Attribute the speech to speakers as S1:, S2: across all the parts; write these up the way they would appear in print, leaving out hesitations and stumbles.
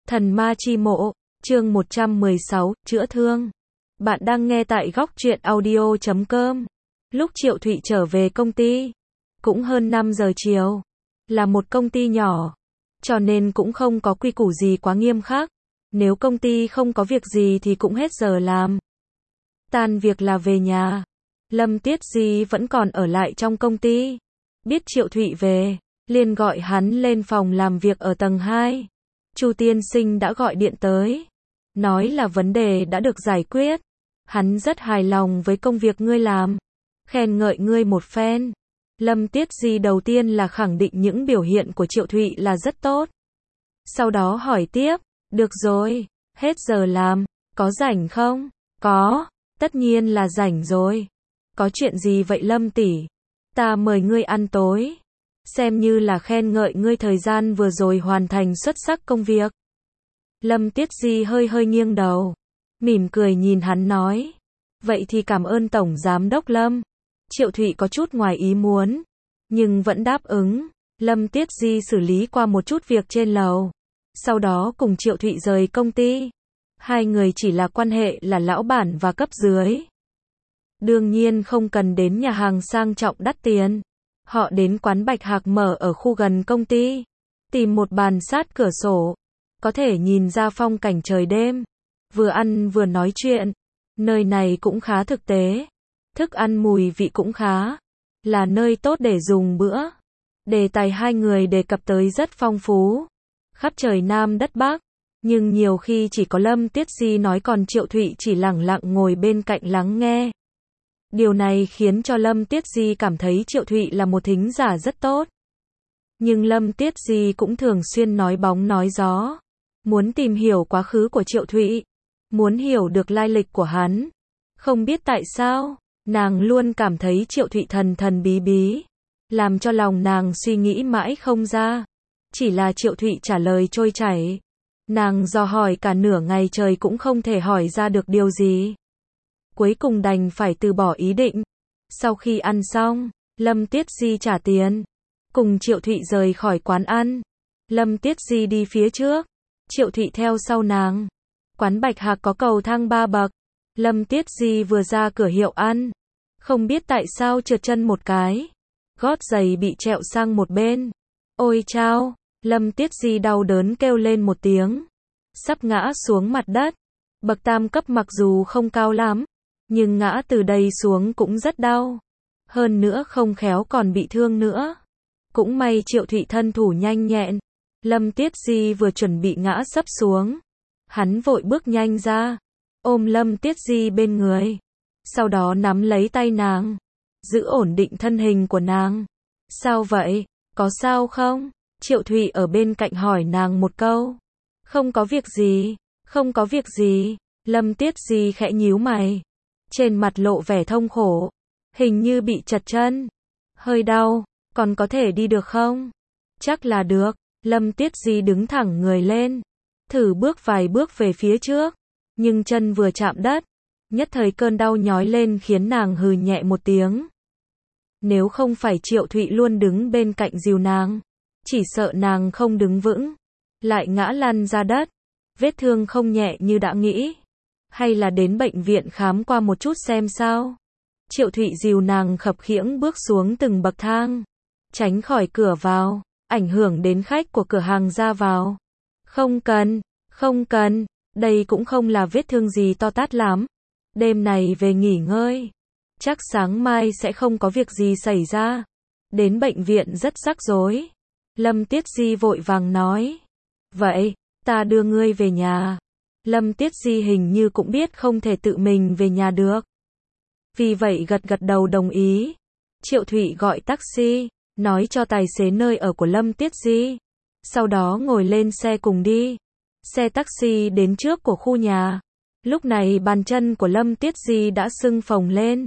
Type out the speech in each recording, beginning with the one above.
S1: Thần ma chi mộ, chương 116, chữa thương. Bạn đang nghe tại góc truyện audio.com. Lúc Triệu Thụy trở về công ty, cũng hơn 5 giờ chiều. Là một công ty nhỏ, cho nên cũng không có quy củ gì quá nghiêm khắc. Nếu công ty không có việc gì thì cũng hết giờ làm. Tan việc là về nhà. Lâm Tiết Di vẫn còn ở lại trong công ty. Biết Triệu Thụy về, liền gọi hắn lên phòng làm việc ở tầng 2. Chu tiên sinh đã gọi điện tới, nói là vấn đề đã được giải quyết. Hắn rất hài lòng với công việc ngươi làm, khen ngợi ngươi một phen. Lâm Tiết Di đầu tiên là khẳng định những biểu hiện của Triệu Thụy là rất tốt. Sau đó hỏi tiếp, được rồi, hết giờ làm, có rảnh không? Có, tất nhiên là rảnh rồi. Có chuyện gì vậy Lâm tỷ? Ta mời ngươi ăn tối, xem như là khen ngợi ngươi thời gian vừa rồi hoàn thành xuất sắc công việc. Lâm Tiết Di hơi nghiêng đầu, mỉm cười nhìn hắn nói, vậy thì cảm ơn Tổng Giám đốc Lâm. Triệu Thụy có chút ngoài ý muốn, nhưng vẫn đáp ứng. Lâm Tiết Di xử lý qua một chút việc trên lầu, sau đó cùng Triệu Thụy rời công ty. Hai người chỉ là quan hệ là lão bản và cấp dưới. Đương nhiên không cần đến nhà hàng sang trọng đắt tiền. Họ đến quán Bạch Hạc mở ở khu gần công ty, tìm một bàn sát cửa sổ, có thể nhìn ra phong cảnh trời đêm, vừa ăn vừa nói chuyện. Nơi này cũng khá thực tế, thức ăn mùi vị cũng khá, là nơi tốt để dùng bữa. Đề tài hai người đề cập tới rất phong phú, khắp trời Nam đất Bắc, nhưng nhiều khi chỉ có Lâm Tiết Di nói, còn Triệu Thụy chỉ lẳng lặng ngồi bên cạnh lắng nghe. Điều này khiến cho Lâm Tiết Di cảm thấy Triệu Thụy là một thính giả rất tốt. Nhưng Lâm Tiết Di cũng thường xuyên nói bóng nói gió, muốn tìm hiểu quá khứ của Triệu Thụy, muốn hiểu được lai lịch của hắn. Không biết tại sao, nàng luôn cảm thấy Triệu Thụy thần thần bí bí, làm cho lòng nàng suy nghĩ mãi không ra. Chỉ là Triệu Thụy trả lời trôi chảy, nàng dò hỏi cả nửa ngày trời cũng không thể hỏi ra được điều gì. Cuối cùng đành phải từ bỏ ý định. Sau khi ăn xong, Lâm Tiết Di trả tiền, cùng Triệu Thụy rời khỏi quán ăn. Lâm Tiết Di đi phía trước, Triệu Thụy theo sau nàng. Quán Bạch Hạc có cầu thang 3 bậc. Lâm Tiết Di vừa ra cửa hiệu ăn, không biết tại sao trượt chân một cái, gót giày bị trẹo sang một bên. Ôi chao! Lâm Tiết Di đau đớn kêu lên một tiếng, sắp ngã xuống mặt đất. Bậc tam cấp mặc dù không cao lắm, nhưng ngã từ đây xuống cũng rất đau. Hơn nữa không khéo còn bị thương nữa. Cũng may Triệu Thụy thân thủ nhanh nhẹn. Lâm Tiết Di vừa chuẩn bị ngã sấp xuống, hắn vội bước nhanh ra, ôm Lâm Tiết Di bên người, sau đó nắm lấy tay nàng, giữ ổn định thân hình của nàng. Sao vậy? Có sao không? Triệu Thụy ở bên cạnh hỏi nàng một câu. Không có việc gì, không có việc gì. Lâm Tiết Di khẽ nhíu mày, trên mặt lộ vẻ thông khổ, hình như bị trật chân, hơi đau, còn có thể đi được không? Chắc là được. Lâm Tiết Di đứng thẳng người lên, thử bước vài bước về phía trước, nhưng chân vừa chạm đất, nhất thời cơn đau nhói lên khiến nàng hừ nhẹ một tiếng. Nếu không phải Triệu Thụy luôn đứng bên cạnh dìu nàng, chỉ sợ nàng không đứng vững, lại ngã lăn ra đất. Vết thương không nhẹ như đã nghĩ, hay là đến bệnh viện khám qua một chút xem sao? Triệu Thụy dìu nàng khập khiễng bước xuống từng bậc thang, tránh khỏi cửa vào, ảnh hưởng đến khách của cửa hàng ra vào. Không cần, không cần, đây cũng không là vết thương gì to tát lắm. Đêm này về nghỉ ngơi, chắc sáng mai sẽ không có việc gì xảy ra. Đến bệnh viện rất rắc rối. Lâm Tiết Di vội vàng nói. Vậy, ta đưa ngươi về nhà. Lâm Tiết Di hình như cũng biết không thể tự mình về nhà được, vì vậy gật gật đầu đồng ý. Triệu Thụy gọi taxi, nói cho tài xế nơi ở của Lâm Tiết Di, sau đó ngồi lên xe cùng đi. Xe taxi đến trước của khu nhà. Lúc này bàn chân của Lâm Tiết Di đã sưng phồng lên,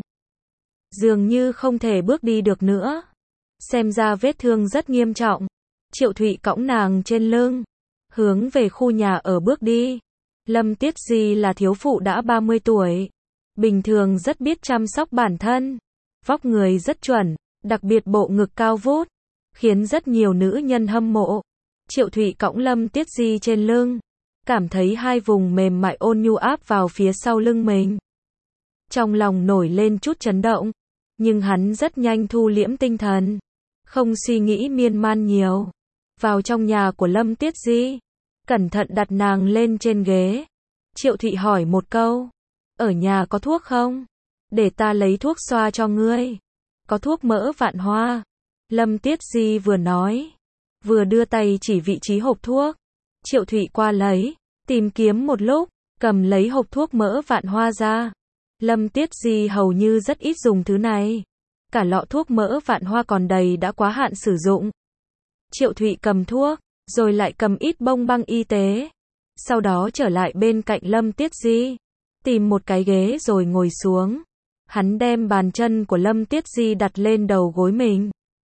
S1: dường như không thể bước đi được nữa, xem ra vết thương rất nghiêm trọng. Triệu Thụy cõng nàng trên lưng, hướng về khu nhà ở bước đi. Lâm Tiết Di là thiếu phụ đã 30 tuổi, bình thường rất biết chăm sóc bản thân, vóc người rất chuẩn, đặc biệt bộ ngực cao vút, khiến rất nhiều nữ nhân hâm mộ. Triệu Thụy cõng Lâm Tiết Di trên lưng, cảm thấy hai vùng mềm mại ôn nhu áp vào phía sau lưng mình. Trong lòng nổi lên chút chấn động, nhưng hắn rất nhanh thu liễm tinh thần, không suy nghĩ miên man nhiều. Vào trong nhà của Lâm Tiết Di, cẩn thận đặt nàng lên trên ghế. Triệu Thụy hỏi một câu, ở nhà có thuốc không? Để ta lấy thuốc xoa cho ngươi. Có thuốc mỡ vạn hoa. Lâm Tiết Di vừa nói, vừa đưa tay chỉ vị trí hộp thuốc. Triệu Thụy qua lấy, tìm kiếm một lúc, cầm lấy hộp thuốc mỡ vạn hoa ra. Lâm Tiết Di hầu như rất ít dùng thứ này. Cả lọ thuốc mỡ vạn hoa còn đầy đã quá hạn sử dụng. Triệu Thụy cầm thuốc, rồi lại cầm ít bông băng y tế. Sau đó trở lại bên cạnh Lâm Tiết Di, tìm một cái ghế rồi ngồi xuống. Hắn đem bàn chân của Lâm Tiết Di đặt lên đầu gối mình.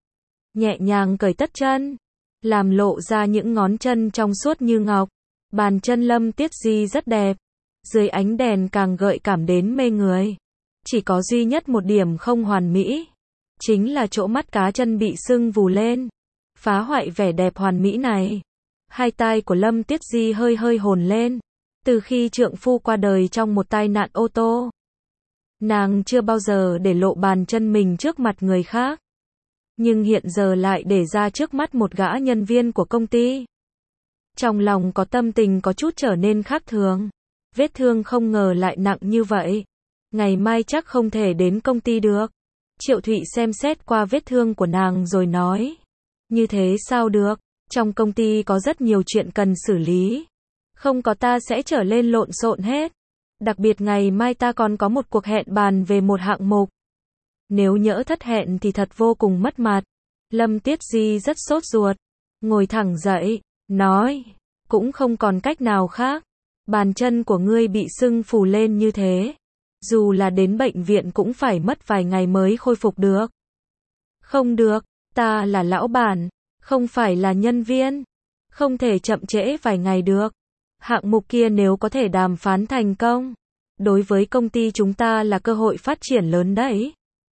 S1: Nhẹ nhàng cởi tất chân, làm lộ ra những ngón chân trong suốt như ngọc. Bàn chân Lâm Tiết Di rất đẹp, dưới ánh đèn càng gợi cảm đến mê người. Chỉ có duy nhất một điểm không hoàn mỹ, chính là chỗ mắt cá chân bị sưng vù lên, phá hoại vẻ đẹp hoàn mỹ này. Hai tai của Lâm Tiết Di hơi hơi hồn lên. Từ khi trượng phu qua đời trong một tai nạn ô tô, nàng chưa bao giờ để lộ bàn chân mình trước mặt người khác. Nhưng hiện giờ lại để ra trước mắt một gã nhân viên của công ty. Trong lòng có tâm tình có chút trở nên khác thường. Vết thương không ngờ lại nặng như vậy. Ngày mai chắc không thể đến công ty được. Triệu Thụy xem xét qua vết thương của nàng rồi nói. Như thế sao được? Trong công ty có rất nhiều chuyện cần xử lý. Không có ta sẽ trở lên lộn xộn hết. Đặc biệt ngày mai ta còn có một cuộc hẹn bàn về một hạng mục. Nếu nhỡ thất hẹn thì thật vô cùng mất mặt. Lâm Tiết Di rất sốt ruột. Ngồi thẳng dậy, nói. Cũng không còn cách nào khác. Bàn chân của ngươi bị sưng phù lên như thế. Dù là đến bệnh viện cũng phải mất vài ngày mới khôi phục được. Không được, ta là lão bản, không phải là nhân viên. Không thể chậm trễ vài ngày được. Hạng mục kia nếu có thể đàm phán thành công, đối với công ty chúng ta là cơ hội phát triển lớn đấy.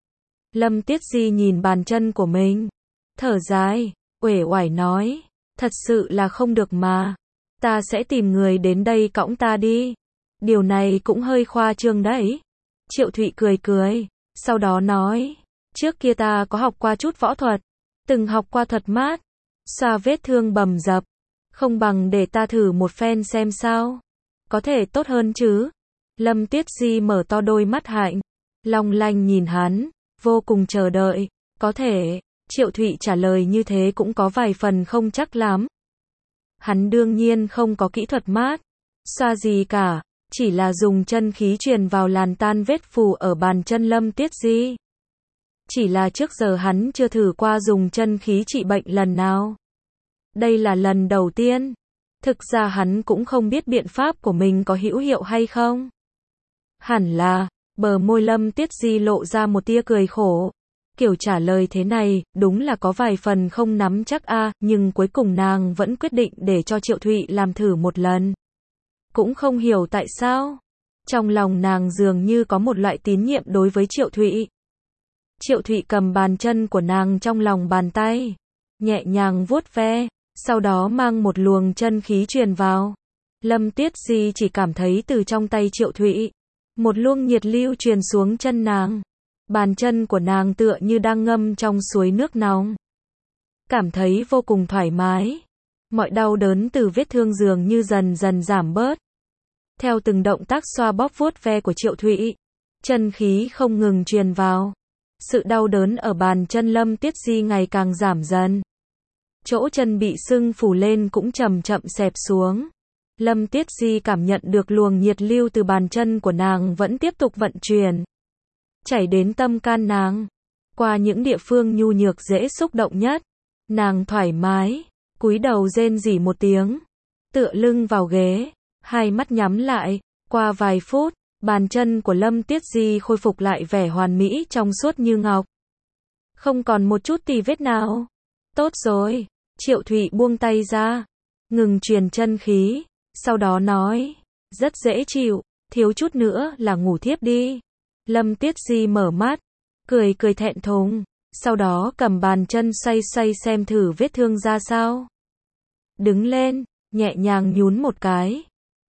S1: Lâm Tiết Di nhìn bàn chân của mình, thở dài, uể oải nói, thật sự là không được mà. Ta sẽ tìm người đến đây cõng ta đi. Điều này cũng hơi khoa trương đấy. Triệu Thụy cười cười, sau đó nói, trước kia ta có học qua chút võ thuật, từng học qua thuật mát, xoa vết thương bầm dập. Không bằng để ta thử một phen xem sao. Có thể tốt hơn chứ? Lâm Tiết Di mở to đôi mắt hạnh, long lanh nhìn hắn, vô cùng chờ đợi. Có thể, Triệu Thụy trả lời như thế cũng có vài phần không chắc lắm. Hắn đương nhiên không có kỹ thuật mát, xoa gì cả, chỉ là dùng chân khí truyền vào làm tan vết phù ở bàn chân Lâm Tiết Di. Chỉ là trước giờ hắn chưa thử qua dùng chân khí trị bệnh lần nào. Đây là lần đầu tiên. Thực ra hắn cũng không biết biện pháp của mình có hữu hiệu hay không. Hẳn là, bờ môi Lâm Tiết Di lộ ra một tia cười khổ. Kiểu trả lời thế này, đúng là có vài phần không nắm chắc nhưng cuối cùng nàng vẫn quyết định để cho Triệu Thụy làm thử một lần. Cũng không hiểu tại sao. Trong lòng nàng dường như có một loại tín nhiệm đối với Triệu Thụy. Triệu Thụy cầm bàn chân của nàng trong lòng bàn tay, nhẹ nhàng vuốt ve. Sau đó mang một luồng chân khí truyền vào. Lâm Tiết Di chỉ cảm thấy từ trong tay Triệu Thụy, một luồng nhiệt lưu truyền xuống chân nàng. Bàn chân của nàng tựa như đang ngâm trong suối nước nóng. Cảm thấy vô cùng thoải mái. Mọi đau đớn từ vết thương dường như dần dần giảm bớt. Theo từng động tác xoa bóp vuốt ve của Triệu Thụy, chân khí không ngừng truyền vào. Sự đau đớn ở bàn chân Lâm Tiết Di ngày càng giảm dần. Chỗ chân bị sưng phù lên cũng chậm chậm xẹp xuống. Lâm Tiết Di cảm nhận được luồng nhiệt lưu từ bàn chân của nàng vẫn tiếp tục vận chuyển, chảy đến tâm can nàng, qua những địa phương nhu nhược dễ xúc động nhất. Nàng thoải mái, cúi đầu rên rỉ một tiếng, tựa lưng vào ghế, hai mắt nhắm lại. Qua vài phút, bàn chân của Lâm Tiết Di khôi phục lại vẻ hoàn mỹ trong suốt như ngọc. Không còn một chút tì vết nào. Tốt rồi. Triệu Thụy buông tay ra, ngừng truyền chân khí, sau đó nói, rất dễ chịu, thiếu chút nữa là ngủ thiếp đi. Lâm Tiết Di mở mắt, cười cười thẹn thùng, sau đó cầm bàn chân xoay xoay xem thử vết thương ra sao. Đứng lên, nhẹ nhàng nhún một cái,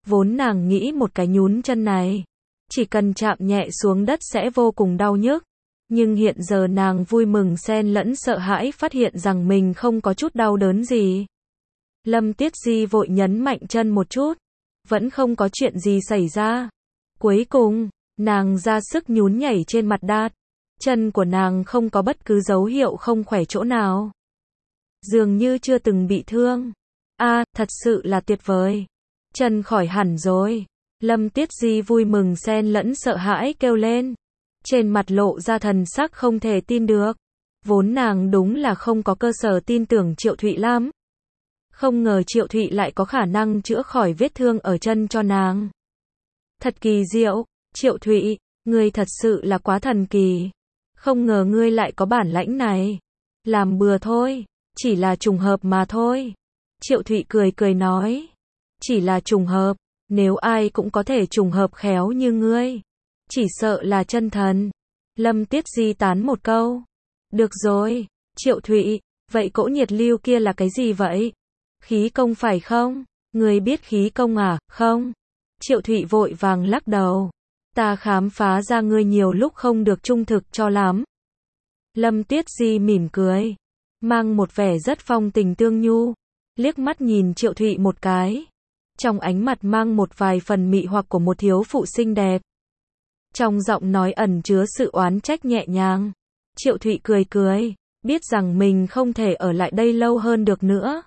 S1: Vốn nàng nghĩ một cái nhún chân này, chỉ cần chạm nhẹ xuống đất sẽ vô cùng đau nhức. Nhưng hiện giờ nàng vui mừng xen lẫn sợ hãi phát hiện rằng mình không có chút đau đớn gì. Lâm Tiết Di vội nhấn mạnh chân một chút. Vẫn không có chuyện gì xảy ra. Cuối cùng, nàng ra sức nhún nhảy trên mặt đát. Chân của nàng không có bất cứ dấu hiệu không khỏe chỗ nào. Dường như chưa từng bị thương. Thật sự là tuyệt vời. Chân khỏi hẳn rồi. Lâm Tiết Di vui mừng xen lẫn sợ hãi kêu lên. Trên mặt lộ ra thần sắc không thể tin được. Vốn nàng đúng là không có cơ sở tin tưởng Triệu Thụy lắm. Không ngờ Triệu Thụy lại có khả năng chữa khỏi vết thương ở chân cho nàng. Thật kỳ diệu, Triệu Thụy, ngươi thật sự là quá thần kỳ. Không ngờ ngươi lại có bản lãnh này. Làm bừa thôi, chỉ là trùng hợp mà thôi. Triệu Thụy cười cười nói. Chỉ là trùng hợp, nếu ai cũng có thể trùng hợp khéo như ngươi. Chỉ sợ là chân thần. Lâm Tiết Di tán một câu. Được rồi, Triệu Thụy, vậy cỗ nhiệt lưu kia là cái gì vậy? Khí công phải không? Ngươi biết khí công à? Không. Triệu Thụy vội vàng lắc đầu. Ta khám phá ra ngươi nhiều lúc không được trung thực cho lắm. Lâm Tiết Di mỉm cười, mang một vẻ rất phong tình tương nhu, liếc mắt nhìn Triệu Thụy một cái. Trong ánh mặt mang một vài phần mị hoặc của một thiếu phụ xinh đẹp. Trong giọng nói ẩn chứa sự oán trách nhẹ nhàng. Triệu Thụy cười cười, biết rằng mình không thể ở lại đây lâu hơn được nữa.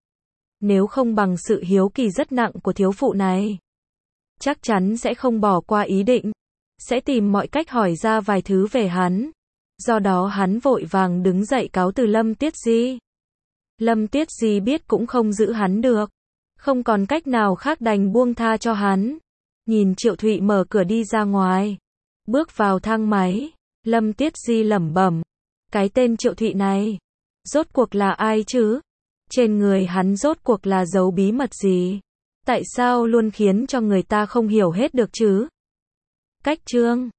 S1: Nếu không bằng sự hiếu kỳ rất nặng của thiếu phụ này, chắc chắn sẽ không bỏ qua ý định, sẽ tìm mọi cách hỏi ra vài thứ về hắn. Do đó hắn vội vàng đứng dậy cáo từ Lâm Tiết Di. Lâm Tiết Di biết cũng không giữ hắn được, không còn cách nào khác đành buông tha cho hắn. Nhìn Triệu Thụy mở cửa đi ra ngoài, bước vào thang máy, Lâm Tiết Di lẩm bẩm, cái tên Triệu Thụy này, rốt cuộc là ai chứ? Trên người hắn rốt cuộc là giấu bí mật gì? Tại sao luôn khiến cho người ta không hiểu hết được chứ? Cách chương